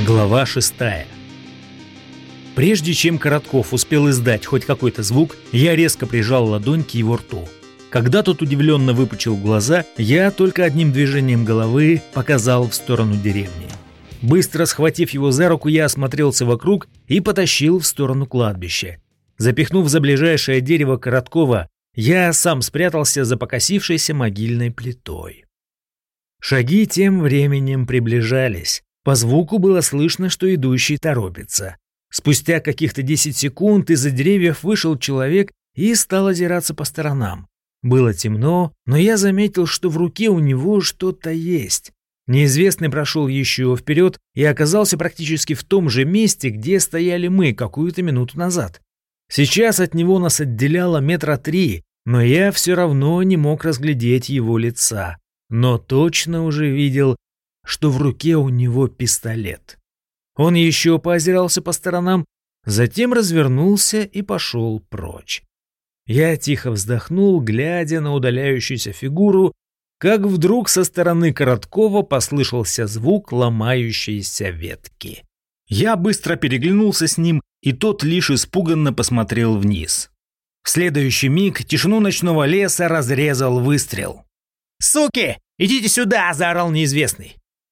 Глава 6. Прежде чем Коротков успел издать хоть какой-то звук, я резко прижал ладонь к его рту. Когда тот удивленно выпучил глаза, я только одним движением головы показал в сторону деревни. Быстро схватив его за руку, я осмотрелся вокруг и потащил в сторону кладбища. Запихнув за ближайшее дерево Короткова, я сам спрятался за покосившейся могильной плитой. Шаги тем временем приближались. По звуку было слышно, что идущий торопится. Спустя каких-то 10 секунд из-за деревьев вышел человек и стал озираться по сторонам. Было темно, но я заметил, что в руке у него что-то есть. Неизвестный прошел еще вперед и оказался практически в том же месте, где стояли мы какую-то минуту назад. Сейчас от него нас отделяло 3 метра, но я все равно не мог разглядеть его лица. Но точно уже видел, что в руке у него пистолет. Он еще поозирался по сторонам, затем развернулся и пошел прочь. Я тихо вздохнул, глядя на удаляющуюся фигуру, как вдруг со стороны Короткова послышался звук ломающейся ветки. Я быстро переглянулся с ним, и тот лишь испуганно посмотрел вниз. В следующий миг тишину ночного леса разрезал выстрел. «Суки, идите сюда!» – заорал неизвестный.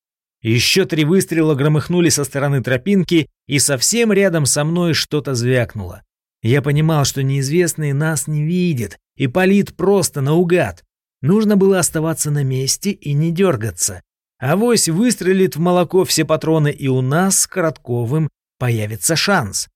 Еще 3 выстрела громыхнули со стороны тропинки, и совсем рядом со мной что-то звякнуло. Я понимал, что неизвестный нас не видит и палит просто наугад. Нужно было оставаться на месте и не дергаться. Авось выстрелит в молоко все патроны, и у нас с Коротковым появится шанс.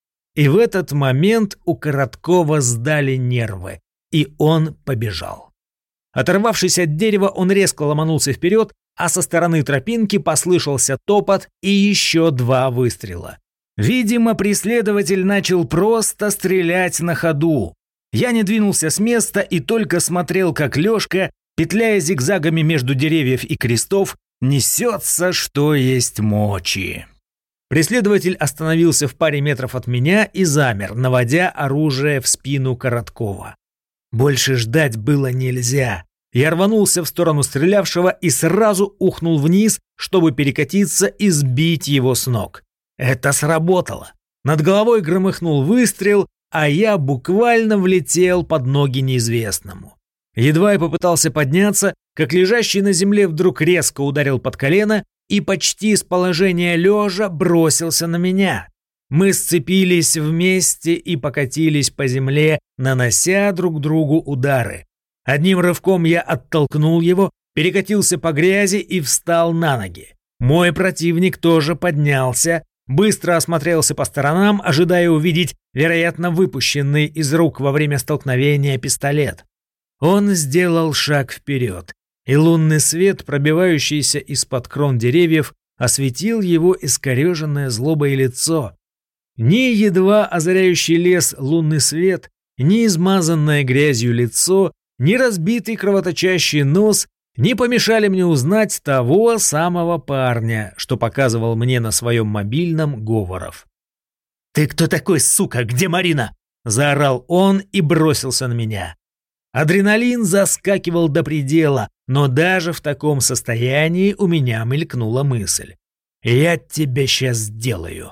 И в этот момент у Короткова сдали нервы, и он побежал. Оторвавшись от дерева, он резко ломанулся вперед, а со стороны тропинки послышался топот и еще 2 выстрела. Видимо, преследователь начал просто стрелять на ходу. Я не двинулся с места и только смотрел, как Лешка, петляя зигзагами между деревьев и крестов, несется, что есть мочи. Преследователь остановился в паре метров от меня и замер, наводя оружие в спину Короткова. Больше ждать было нельзя. Я рванулся в сторону стрелявшего и сразу ухнул вниз, чтобы перекатиться и сбить его с ног. Это сработало. Над головой громыхнул выстрел, а я буквально влетел под ноги неизвестному. Едва я попытался подняться, как лежащий на земле вдруг резко ударил под колено и почти с положения лежа бросился на меня. Мы сцепились вместе и покатились по земле, нанося друг другу удары. Одним рывком я оттолкнул его, перекатился по грязи и встал на ноги. Мой противник тоже поднялся, быстро осмотрелся по сторонам, ожидая увидеть, вероятно, выпущенный из рук во время столкновения пистолет. Он сделал шаг вперед, и лунный свет, пробивающийся из-под крон деревьев, осветил его искореженное злобой лицо. Ни едва озаряющий лес лунный свет, ни измазанное грязью лицо, ни разбитый кровоточащий нос не помешали мне узнать того самого парня, что показывал мне на своем мобильном Говоров. «Ты кто такой, сука? Где Марина?» – заорал он и бросился на меня. Адреналин заскакивал до предела, но даже в таком состоянии у меня мелькнула мысль. «Я тебя сейчас сделаю».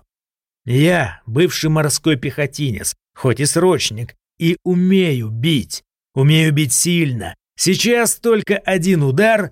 Я бывший морской пехотинец, хоть и срочник, и умею бить. Умею бить сильно. Сейчас только один удар.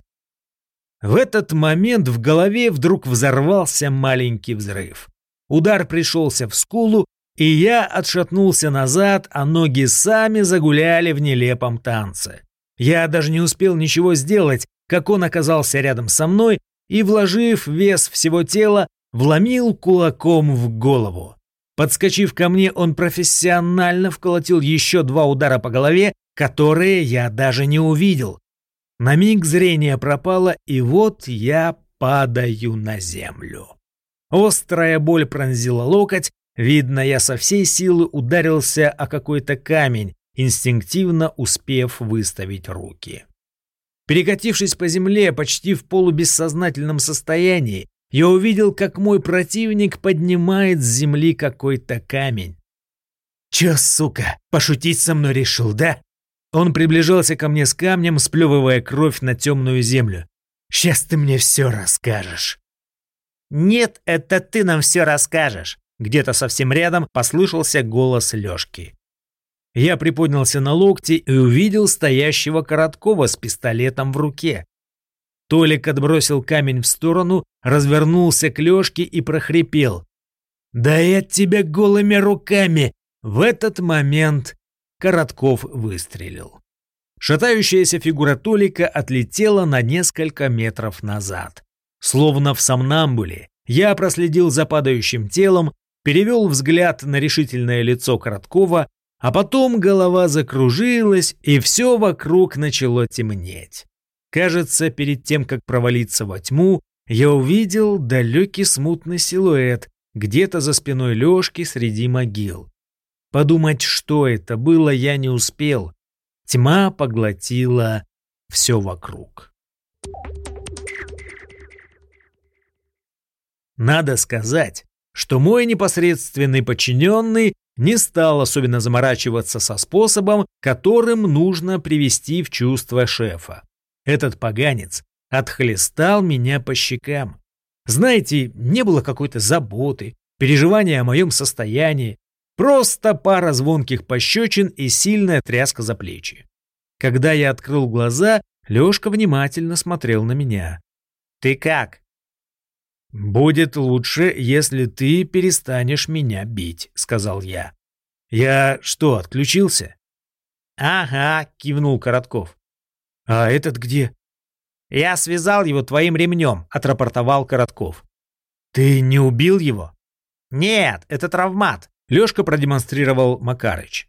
В этот момент в голове вдруг взорвался маленький взрыв. Удар пришелся в скулу, и я отшатнулся назад, а ноги сами загуляли в нелепом танце. Я даже не успел ничего сделать, как он оказался рядом со мной и, вложив вес всего тела, вломил кулаком в голову. Подскочив ко мне, он профессионально вколотил еще 2 удара по голове, которые я даже не увидел. На миг зрение пропало, и вот я падаю на землю. Острая боль пронзила локоть, видно, я со всей силы ударился о какой-то камень, инстинктивно успев выставить руки. Перекатившись по земле почти в полубессознательном состоянии, я увидел, как мой противник поднимает с земли какой-то камень. «Чё, сука, пошутить со мной решил, да?» Он приближался ко мне с камнем, сплевывая кровь на темную землю. «Сейчас ты мне все расскажешь». «Нет, это ты нам все расскажешь!» Где-то совсем рядом послышался голос Лёшки. Я приподнялся на локти и увидел стоящего Короткова с пистолетом в руке. Толик отбросил камень в сторону, развернулся к Лёшке и прохрипел: «Да я тебя голыми руками!» В этот момент Коротков выстрелил. Шатающаяся фигура Толика отлетела на несколько метров назад. Словно в сомнамбуле, я проследил за падающим телом, перевел взгляд на решительное лицо Короткова, а потом голова закружилась, и все вокруг начало темнеть. Кажется, перед тем, как провалиться во тьму, я увидел далекий смутный силуэт где-то за спиной Лёшки среди могил. Подумать, что это было, я не успел. Тьма поглотила все вокруг. Надо сказать, что мой непосредственный подчиненный не стал особенно заморачиваться со способом, которым нужно привести в чувство шефа. Этот поганец отхлестал меня по щекам. Знаете, не было какой-то заботы, переживания о моем состоянии, просто пара звонких пощечин и сильная тряска за плечи. Когда я открыл глаза, Лёшка внимательно смотрел на меня. «Ты как?» «Будет лучше, если ты перестанешь меня бить», — сказал я. «Я что, отключился?» «Ага», — кивнул Коротков. «А этот где?» «Я связал его твоим ремнем», — отрапортовал Коротков. «Ты не убил его?» «Нет, это травмат», — Лёшка продемонстрировал Макарыч.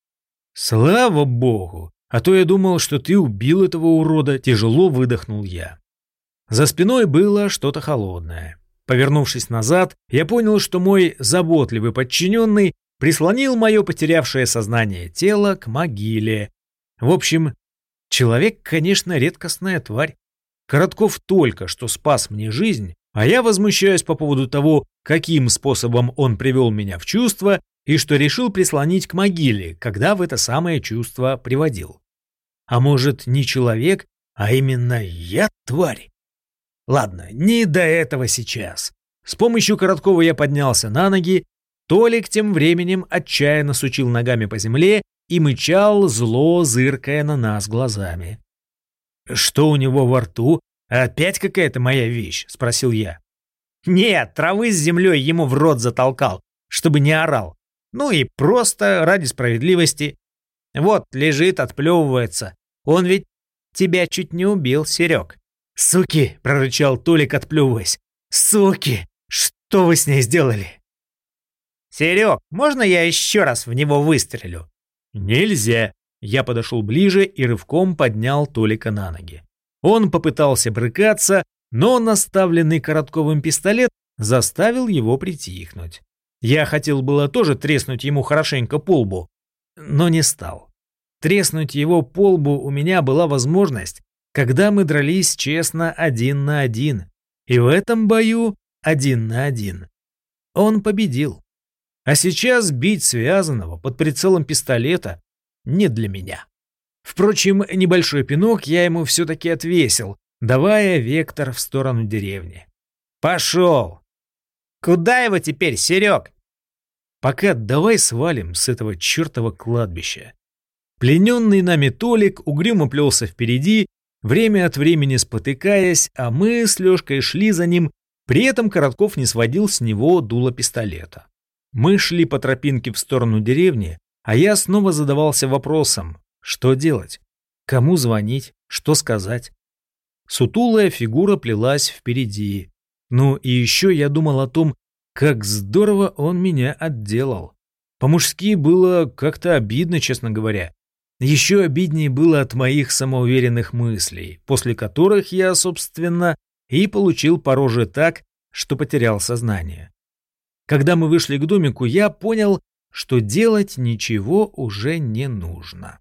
«Слава богу! А то я думал, что ты убил этого урода», — тяжело выдохнул я. За спиной было что-то холодное. Повернувшись назад, я понял, что мой заботливый подчиненный прислонил мое потерявшее сознание тело к могиле. В общем, человек, конечно, редкостная тварь. Коротков только что спас мне жизнь, а я возмущаюсь по поводу того, каким способом он привел меня в чувство и что решил прислонить к могиле, когда в это самое чувство приводил. А может, не человек, а именно я тварь? Ладно, не до этого сейчас. С помощью Короткова я поднялся на ноги. Толик тем временем отчаянно сучил ногами по земле и мычал, зло зыркая на нас глазами. «Что у него во рту? Опять какая-то моя вещь?» — спросил я. «Нет, травы с землей ему в рот затолкал, чтобы не орал. Ну и просто ради справедливости. Вот лежит, отплевывается. Он ведь тебя чуть не убил, Серег». «Суки!» — прорычал Толик, отплевываясь. «Суки! Что вы с ней сделали?» «Серег, можно я еще раз в него выстрелю?» «Нельзя!» Я подошел ближе и рывком поднял Толика на ноги. Он попытался брыкаться, но наставленный Коротковым пистолет заставил его притихнуть. Я хотел было тоже треснуть ему хорошенько по лбу, но не стал. Треснуть его по лбу у меня была возможность, когда мы дрались честно 1 на 1, и в этом бою 1 на 1. Он победил. А сейчас бить связанного под прицелом пистолета не для меня. Впрочем, небольшой пинок я ему все-таки отвесил, давая вектор в сторону деревни. «Пошел!» «Куда его теперь, Серег?» «Пока давай свалим с этого чертова кладбища». Плененный нами Толик угрюмо плелся впереди, время от времени спотыкаясь, а мы с Лёшкой шли за ним, при этом Коротков не сводил с него дуло пистолета. Мы шли по тропинке в сторону деревни, а я снова задавался вопросом, что делать, кому звонить, что сказать. Сутулая фигура плелась впереди. Ну и еще я думал о том, как здорово он меня отделал. По-мужски было как-то обидно, честно говоря. Еще обиднее было от моих самоуверенных мыслей, после которых я, собственно, и получил по роже так, что потерял сознание. Когда мы вышли к домику, я понял, что делать ничего уже не нужно.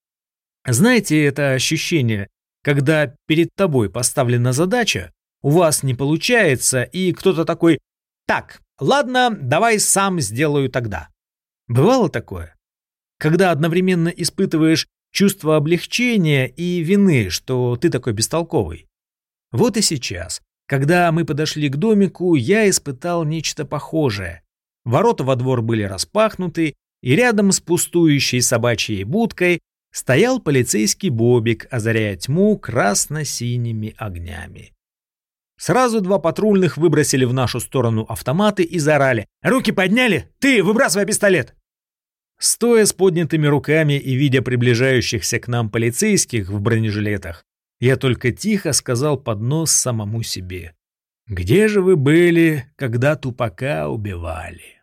Знаете это ощущение, когда перед тобой поставлена задача, у вас не получается, и кто-то такой: «Так, ладно, давай сам сделаю тогда». Бывало такое? Когда одновременно испытываешь чувство облегчения и вины, что ты такой бестолковый. Вот и сейчас, Когда мы подошли к домику, я испытал нечто похожее. Ворота во двор были распахнуты, и рядом с пустующей собачьей будкой стоял полицейский Бобик, озаряя тьму красно-синими огнями. Сразу два патрульных выбросили в нашу сторону автоматы и заорали: «Руки подняли! Ты, выбрасывай пистолет!» Стоя с поднятыми руками и видя приближающихся к нам полицейских в бронежилетах, я только тихо сказал под нос самому себе: «Где же вы были, когда Тупака убивали?»